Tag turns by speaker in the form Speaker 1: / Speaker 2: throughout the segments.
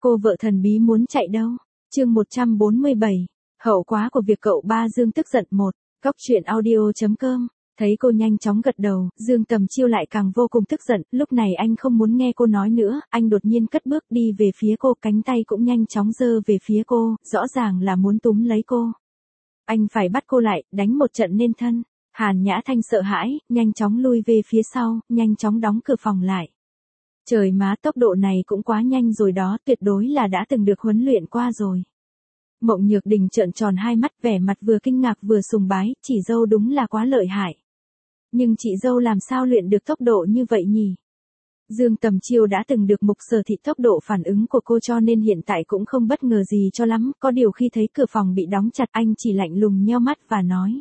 Speaker 1: Cô vợ thần bí muốn chạy đâu? Chương 147. Hậu quả của việc cậu ba Dương tức giận 1. Góc truyện audio.com. Thấy cô nhanh chóng gật đầu, Dương Tầm Chiêu lại càng vô cùng tức giận, lúc này anh không muốn nghe cô nói nữa, anh đột nhiên cất bước đi về phía cô, cánh tay cũng nhanh chóng giơ về phía cô, rõ ràng là muốn túm lấy cô. Anh phải bắt cô lại, đánh một trận nên thân. Hàn Nhã Thanh sợ hãi, nhanh chóng lui về phía sau, nhanh chóng đóng cửa phòng lại. Trời má, tốc độ này cũng quá nhanh rồi đó, tuyệt đối là đã từng được huấn luyện qua rồi. Mộng Nhược Đình trợn tròn hai mắt, vẻ mặt vừa kinh ngạc vừa sùng bái, chị dâu đúng là quá lợi hại. Nhưng chị dâu làm sao luyện được tốc độ như vậy nhỉ? Dương Tầm Chiêu đã từng được Mục Sở Thị tốc độ phản ứng của cô cho nên hiện tại cũng không bất ngờ gì cho lắm, có điều khi thấy cửa phòng bị đóng chặt anh chỉ lạnh lùng nheo mắt và nói.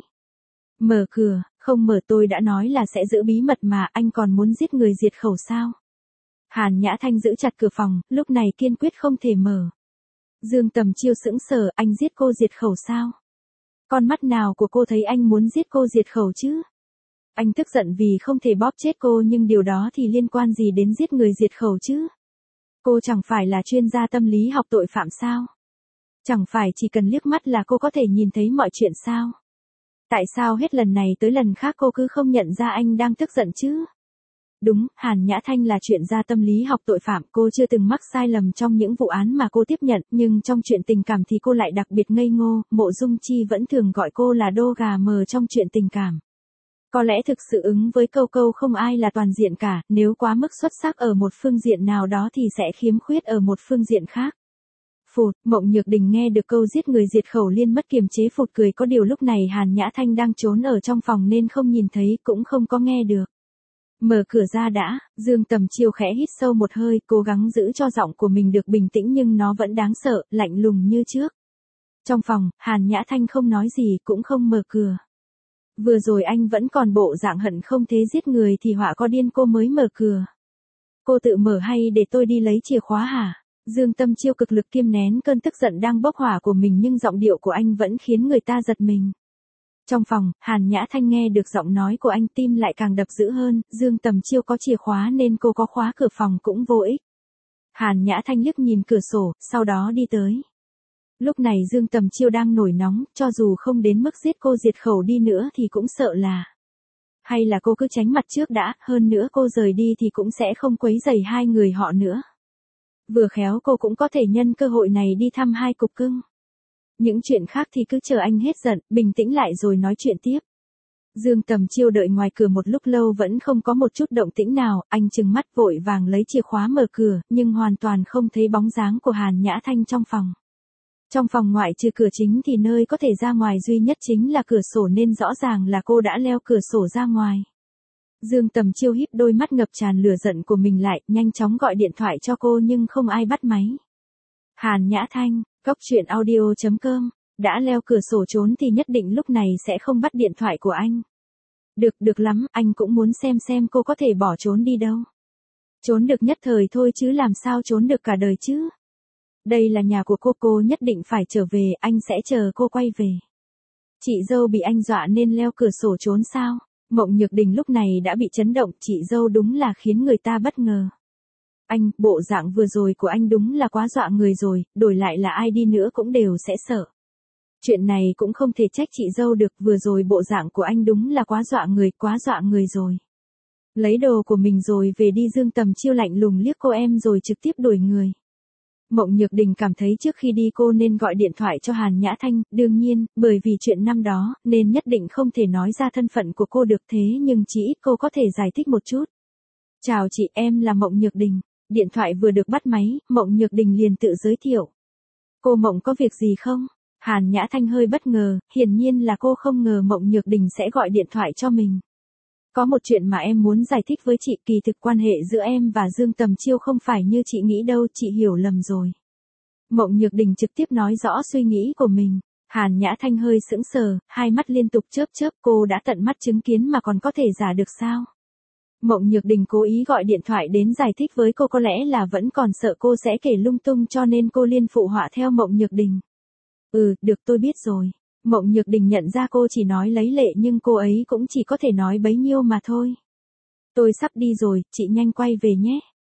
Speaker 1: Mở cửa, không mở, tôi đã nói là sẽ giữ bí mật mà, anh còn muốn giết người diệt khẩu sao? Hàn Nhã Thanh giữ chặt cửa phòng, lúc này kiên quyết không thể mở. Dương Tầm Chiêu sững sờ, anh giết cô diệt khẩu sao? Con mắt nào của cô thấy anh muốn giết cô diệt khẩu chứ? Anh tức giận vì không thể bóp chết cô, nhưng điều đó thì liên quan gì đến giết người diệt khẩu chứ? Cô chẳng phải là chuyên gia tâm lý học tội phạm sao? Chẳng phải chỉ cần liếc mắt là cô có thể nhìn thấy mọi chuyện sao? Tại sao hết lần này tới lần khác cô cứ không nhận ra anh đang tức giận chứ? Đúng, Hàn Nhã Thanh là chuyên gia tâm lý học tội phạm, cô chưa từng mắc sai lầm trong những vụ án mà cô tiếp nhận, nhưng trong chuyện tình cảm thì cô lại đặc biệt ngây ngô, Mộ Dung Chi vẫn thường gọi cô là đô gà mờ trong chuyện tình cảm. Có lẽ thực sự ứng với câu không ai là toàn diện cả, nếu quá mức xuất sắc ở một phương diện nào đó thì sẽ khiếm khuyết ở một phương diện khác. Phụt, Mộng Nhược Đình nghe được câu giết người diệt khẩu liên mất kiềm chế phụt cười, có điều lúc này Hàn Nhã Thanh đang trốn ở trong phòng nên không nhìn thấy cũng không có nghe được. Mở cửa ra đã, Dương Tầm Chiêu khẽ hít sâu một hơi, cố gắng giữ cho giọng của mình được bình tĩnh nhưng nó vẫn đáng sợ, lạnh lùng như trước. Trong phòng, Hàn Nhã Thanh không nói gì cũng không mở cửa. Vừa rồi anh vẫn còn bộ dạng hận không thế giết người thì họa có điên cô mới mở cửa. Cô tự mở hay để tôi đi lấy chìa khóa hả? Dương Tầm Chiêu cực lực kiềm nén cơn tức giận đang bốc hỏa của mình nhưng giọng điệu của anh vẫn khiến người ta giật mình. Trong phòng, Hàn Nhã Thanh nghe được giọng nói của anh, tim lại càng đập dữ hơn, Dương Tầm Chiêu có chìa khóa nên cô có khóa cửa phòng cũng vô ích. Hàn Nhã Thanh liếc nhìn cửa sổ, sau đó đi tới. Lúc này Dương Tầm Chiêu đang nổi nóng, cho dù không đến mức giết cô diệt khẩu đi nữa thì cũng sợ là. Hay là cô cứ tránh mặt trước đã, hơn nữa cô rời đi thì cũng sẽ không quấy rầy hai người họ nữa. Vừa khéo cô cũng có thể nhân cơ hội này đi thăm hai cục cưng. Những chuyện khác thì cứ chờ anh hết giận, bình tĩnh lại rồi nói chuyện tiếp. Dương Tầm Chiêu đợi ngoài cửa một lúc lâu vẫn không có một chút động tĩnh nào, anh trừng mắt vội vàng lấy chìa khóa mở cửa, nhưng hoàn toàn không thấy bóng dáng của Hàn Nhã Thanh trong phòng. Trong phòng ngoại trừ cửa chính thì nơi có thể ra ngoài duy nhất chính là cửa sổ nên rõ ràng là cô đã leo cửa sổ ra ngoài. Dương Tầm Chiêu híp đôi mắt ngập tràn lửa giận của mình lại, nhanh chóng gọi điện thoại cho cô nhưng không ai bắt máy. Hàn Nhã Thanh, góc truyện audio.com, đã leo cửa sổ trốn thì nhất định lúc này sẽ không bắt điện thoại của anh. Được lắm, anh cũng muốn xem cô có thể bỏ trốn đi đâu. Trốn được nhất thời thôi chứ làm sao trốn được cả đời chứ. Đây là nhà của cô nhất định phải trở về, anh sẽ chờ cô quay về. Chị dâu bị anh dọa nên leo cửa sổ trốn sao? Mộng Nhược Đình lúc này đã bị chấn động, chị dâu đúng là khiến người ta bất ngờ. Anh, bộ dạng vừa rồi của anh đúng là quá dọa người rồi, đổi lại là ai đi nữa cũng đều sẽ sợ. Chuyện này cũng không thể trách chị dâu được, vừa rồi bộ dạng của anh đúng là quá dọa người rồi. Lấy đồ của mình rồi về đi. Dương Tầm Chiêu lạnh lùng liếc cô em rồi trực tiếp đuổi người. Mộng Nhược Đình cảm thấy trước khi đi cô nên gọi điện thoại cho Hàn Nhã Thanh, đương nhiên, bởi vì chuyện năm đó, nên nhất định không thể nói ra thân phận của cô được, thế nhưng chỉ ít cô có thể giải thích một chút. Chào chị, em là Mộng Nhược Đình. Điện thoại vừa được bắt máy, Mộng Nhược Đình liền tự giới thiệu. Cô Mộng có việc gì không? Hàn Nhã Thanh hơi bất ngờ, hiển nhiên là cô không ngờ Mộng Nhược Đình sẽ gọi điện thoại cho mình. Có một chuyện mà em muốn giải thích với chị, kỳ thực quan hệ giữa em và Dương Tầm Chiêu không phải như chị nghĩ đâu, chị hiểu lầm rồi. Mộng Nhược Đình trực tiếp nói rõ suy nghĩ của mình. Hàn Nhã Thanh hơi sững sờ, hai mắt liên tục chớp, cô đã tận mắt chứng kiến mà còn có thể giả được sao? Mộng Nhược Đình cố ý gọi điện thoại đến giải thích với cô, có lẽ là vẫn còn sợ cô sẽ kể lung tung cho nên cô liên phụ họa theo Mộng Nhược Đình. Được, tôi biết rồi. Mộng Nhược Đình nhận ra cô chỉ nói lấy lệ nhưng cô ấy cũng chỉ có thể nói bấy nhiêu mà thôi. Tôi sắp đi rồi, chị nhanh quay về nhé.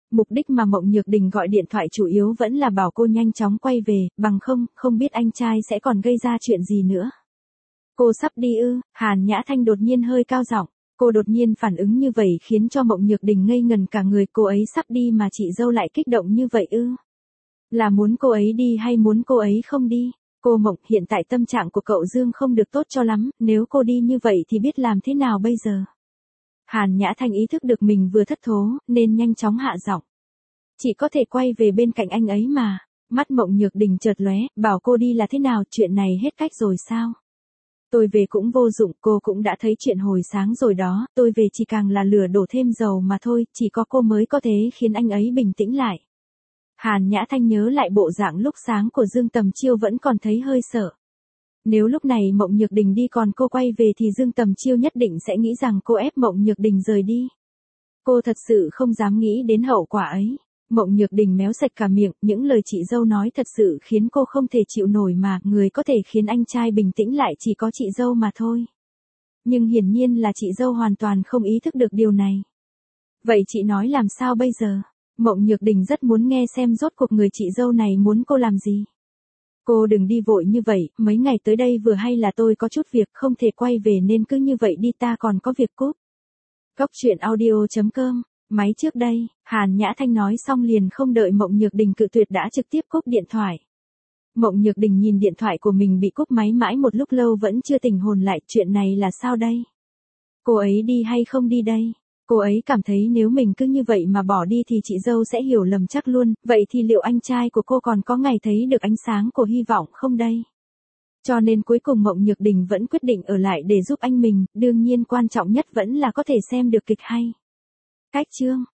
Speaker 1: Mục đích mà Mộng Nhược Đình gọi điện thoại chủ yếu vẫn là bảo cô nhanh chóng quay về, bằng không biết anh trai sẽ còn gây ra chuyện gì nữa. Cô sắp đi ư? Hàn Nhã Thanh đột nhiên hơi cao giọng. Cô đột nhiên phản ứng như vậy khiến cho Mộng Nhược Đình ngây ngần cả người. Cô ấy sắp đi mà chị dâu lại kích động như vậy ư? Là muốn cô ấy đi hay muốn cô ấy không đi? Cô Mộng, hiện tại tâm trạng của cậu Dương không được tốt cho lắm, nếu cô đi như vậy thì biết làm thế nào bây giờ? Hàn Nhã Thanh ý thức được mình vừa thất thố, nên nhanh chóng hạ giọng. Chỉ có thể quay về bên cạnh anh ấy mà. Mắt Mộng Nhược Đình chợt lóe, bảo cô đi là thế nào, chuyện này hết cách rồi sao? Tôi về cũng vô dụng, cô cũng đã thấy chuyện hồi sáng rồi đó, tôi về chỉ càng là lửa đổ thêm dầu mà thôi, chỉ có cô mới có thể khiến anh ấy bình tĩnh lại. Hàn Nhã Thanh nhớ lại bộ dạng lúc sáng của Dương Tầm Chiêu vẫn còn thấy hơi sợ. Nếu lúc này Mộng Nhược Đình đi còn cô quay về thì Dương Tầm Chiêu nhất định sẽ nghĩ rằng cô ép Mộng Nhược Đình rời đi. Cô thật sự không dám nghĩ đến hậu quả ấy. Mộng Nhược Đình méo sạch cả miệng, những lời chị dâu nói thật sự khiến cô không thể chịu nổi mà, người có thể khiến anh trai bình tĩnh lại chỉ có chị dâu mà thôi. Nhưng hiển nhiên là chị dâu hoàn toàn không ý thức được điều này. Vậy chị nói làm sao bây giờ? Mộng Nhược Đình rất muốn nghe xem rốt cuộc người chị dâu này muốn cô làm gì. Cô đừng đi vội như vậy, mấy ngày tới đây vừa hay là tôi có chút việc không thể quay về nên cứ như vậy đi, ta còn có việc cúp. Góc truyện audio.com. Máy trước đây, Hàn Nhã Thanh nói xong liền không đợi Mộng Nhược Đình cự tuyệt đã trực tiếp cúp điện thoại. Mộng Nhược Đình nhìn điện thoại của mình bị cúp máy mãi một lúc lâu vẫn chưa tỉnh hồn lại, chuyện này là sao đây? Cô ấy đi hay không đi đây? Cô ấy cảm thấy nếu mình cứ như vậy mà bỏ đi thì chị dâu sẽ hiểu lầm chắc luôn, vậy thì liệu anh trai của cô còn có ngày thấy được ánh sáng của hy vọng không đây? Cho nên cuối cùng Mộng Nhược Đình vẫn quyết định ở lại để giúp anh mình, đương nhiên quan trọng nhất vẫn là có thể xem được kịch hay. Cách chương